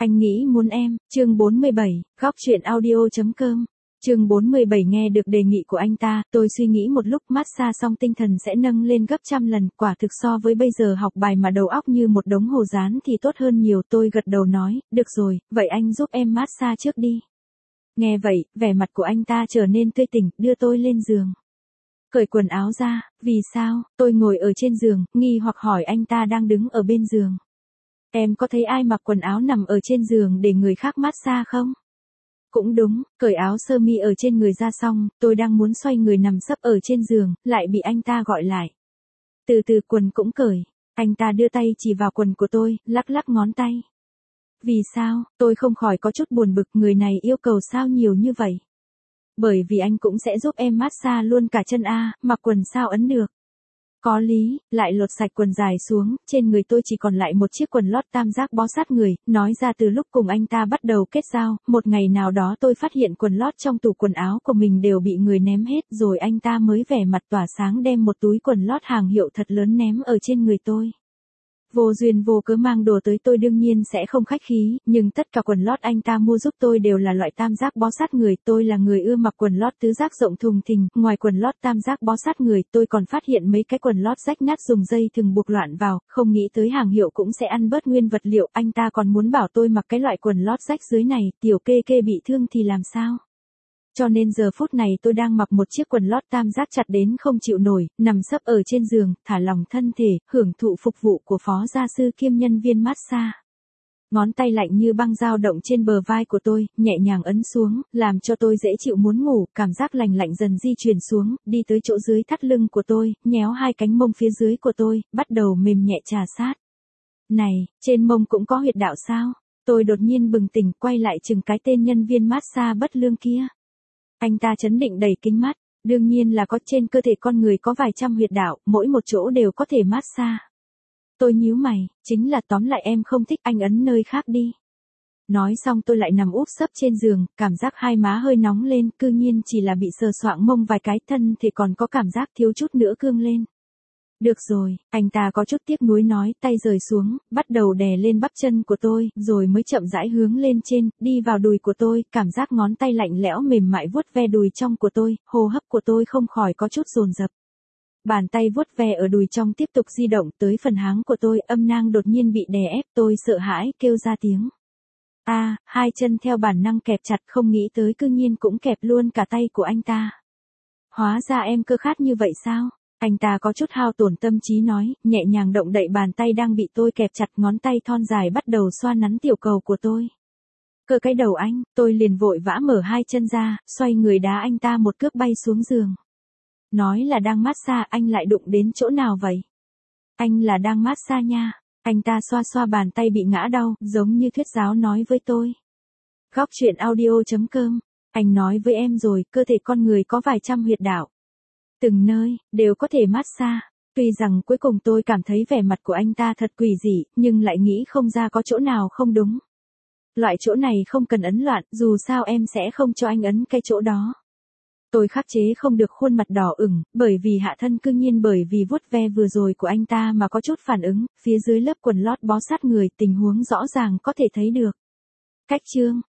Anh nghĩ muốn em, chương 47, góc truyện audio.com. Chương 47 nghe được đề nghị của anh ta, tôi suy nghĩ một lúc massage xong tinh thần sẽ nâng lên gấp trăm lần, quả thực so với bây giờ học bài mà đầu óc như một đống hồ dán thì tốt hơn nhiều. Tôi gật đầu nói, được rồi, vậy anh giúp em massage trước đi. Nghe vậy, vẻ mặt của anh ta trở nên tươi tỉnh, đưa tôi lên giường. Cởi quần áo ra, vì sao? Tôi ngồi ở trên giường, nghi hoặc hỏi anh ta đang đứng ở bên giường. Em có thấy ai mặc quần áo nằm ở trên giường để người khác massage không? Cũng đúng, cởi áo sơ mi ở trên người ra xong, tôi đang muốn xoay người nằm sấp ở trên giường, lại bị anh ta gọi lại. Từ từ quần cũng cởi, anh ta đưa tay chỉ vào quần của tôi, lắc lắc ngón tay. Vì sao? Tôi không khỏi có chút buồn bực, người này yêu cầu sao nhiều như vậy? Bởi vì anh cũng sẽ giúp em massage luôn cả chân a, mặc quần sao ấn được. Có lý, lại lột sạch quần dài xuống, trên người tôi chỉ còn lại một chiếc quần lót tam giác bó sát người, nói ra từ lúc cùng anh ta bắt đầu kết giao, một ngày nào đó tôi phát hiện quần lót trong tủ quần áo của mình đều bị người ném hết, rồi anh ta mới vẻ mặt tỏa sáng đem một túi quần lót hàng hiệu thật lớn ném ở trên người tôi. Vô duyên vô cớ mang đồ tới tôi đương nhiên sẽ không khách khí, nhưng tất cả quần lót anh ta mua giúp tôi đều là loại tam giác bó sát người, tôi là người ưa mặc quần lót tứ giác rộng thùng thình, ngoài quần lót tam giác bó sát người, tôi còn phát hiện mấy cái quần lót rách nát dùng dây thừng buộc loạn vào, không nghĩ tới hàng hiệu cũng sẽ ăn bớt nguyên vật liệu, anh ta còn muốn bảo tôi mặc cái loại quần lót rách dưới này, tiểu kê kê bị thương thì làm sao? Cho nên giờ phút này tôi đang mặc một chiếc quần lót tam giác chặt đến không chịu nổi, nằm sấp ở trên giường, thả lỏng thân thể, hưởng thụ phục vụ của phó gia sư kiêm nhân viên massage. Ngón tay lạnh như băng dao động trên bờ vai của tôi, nhẹ nhàng ấn xuống, làm cho tôi dễ chịu muốn ngủ, cảm giác lành lạnh dần di chuyển xuống, đi tới chỗ dưới thắt lưng của tôi, nhéo hai cánh mông phía dưới của tôi, bắt đầu mềm nhẹ trà sát. Này, trên mông cũng có huyệt đạo sao? Tôi đột nhiên bừng tỉnh, quay lại chừng cái tên nhân viên massage bất lương kia. Anh ta trấn định đầy kính mắt, đương nhiên là có, trên cơ thể con người có vài trăm huyệt đạo, mỗi một chỗ đều có thể massage. Tôi nhíu mày, chính là tóm lại em không thích, anh ấn nơi khác đi. Nói xong tôi lại nằm úp sấp trên giường, cảm giác hai má hơi nóng lên, cư nhiên chỉ là bị sờ soạng mông vài cái, thân thì còn có cảm giác thiếu chút nữa cương lên. Được rồi, anh ta có chút tiếc nuối nói, tay rời xuống, bắt đầu đè lên bắp chân của tôi, rồi mới chậm rãi hướng lên trên, đi vào đùi của tôi, cảm giác ngón tay lạnh lẽo mềm mại vuốt ve đùi trong của tôi, hô hấp của tôi không khỏi có chút dồn dập. Bàn tay vuốt ve ở đùi trong tiếp tục di động tới phần háng của tôi, âm nang đột nhiên bị đè ép, tôi sợ hãi kêu ra tiếng. Hai chân theo bản năng kẹp chặt, không nghĩ tới cư nhiên cũng kẹp luôn cả tay của anh ta. Hóa ra em cơ khát như vậy sao? Anh ta có chút hao tổn tâm trí nói, nhẹ nhàng động đậy bàn tay đang bị tôi kẹp chặt, ngón tay thon dài bắt đầu xoa nắn tiểu cầu của tôi. Cơ cái đầu anh, tôi liền vội vã mở hai chân ra, xoay người đá anh ta một cước bay xuống giường. Nói là đang massage, anh lại đụng đến chỗ nào vậy? Anh là đang massage nha. Anh ta xoa xoa bàn tay bị ngã đau, giống như thuyết giáo nói với tôi. Góc truyện audio.com, anh nói với em rồi, cơ thể con người có vài trăm huyệt đạo. Từng nơi, đều có thể massage. Tuy rằng cuối cùng tôi cảm thấy vẻ mặt của anh ta thật quỷ dị, nhưng lại nghĩ không ra có chỗ nào không đúng. Loại chỗ này không cần ấn loạn, dù sao em sẽ không cho anh ấn cái chỗ đó. Tôi khắc chế không được khuôn mặt đỏ ửng, bởi vì hạ thân cư nhiên bởi vì vuốt ve vừa rồi của anh ta mà có chút phản ứng, phía dưới lớp quần lót bó sát người, tình huống rõ ràng có thể thấy được. Cách chương,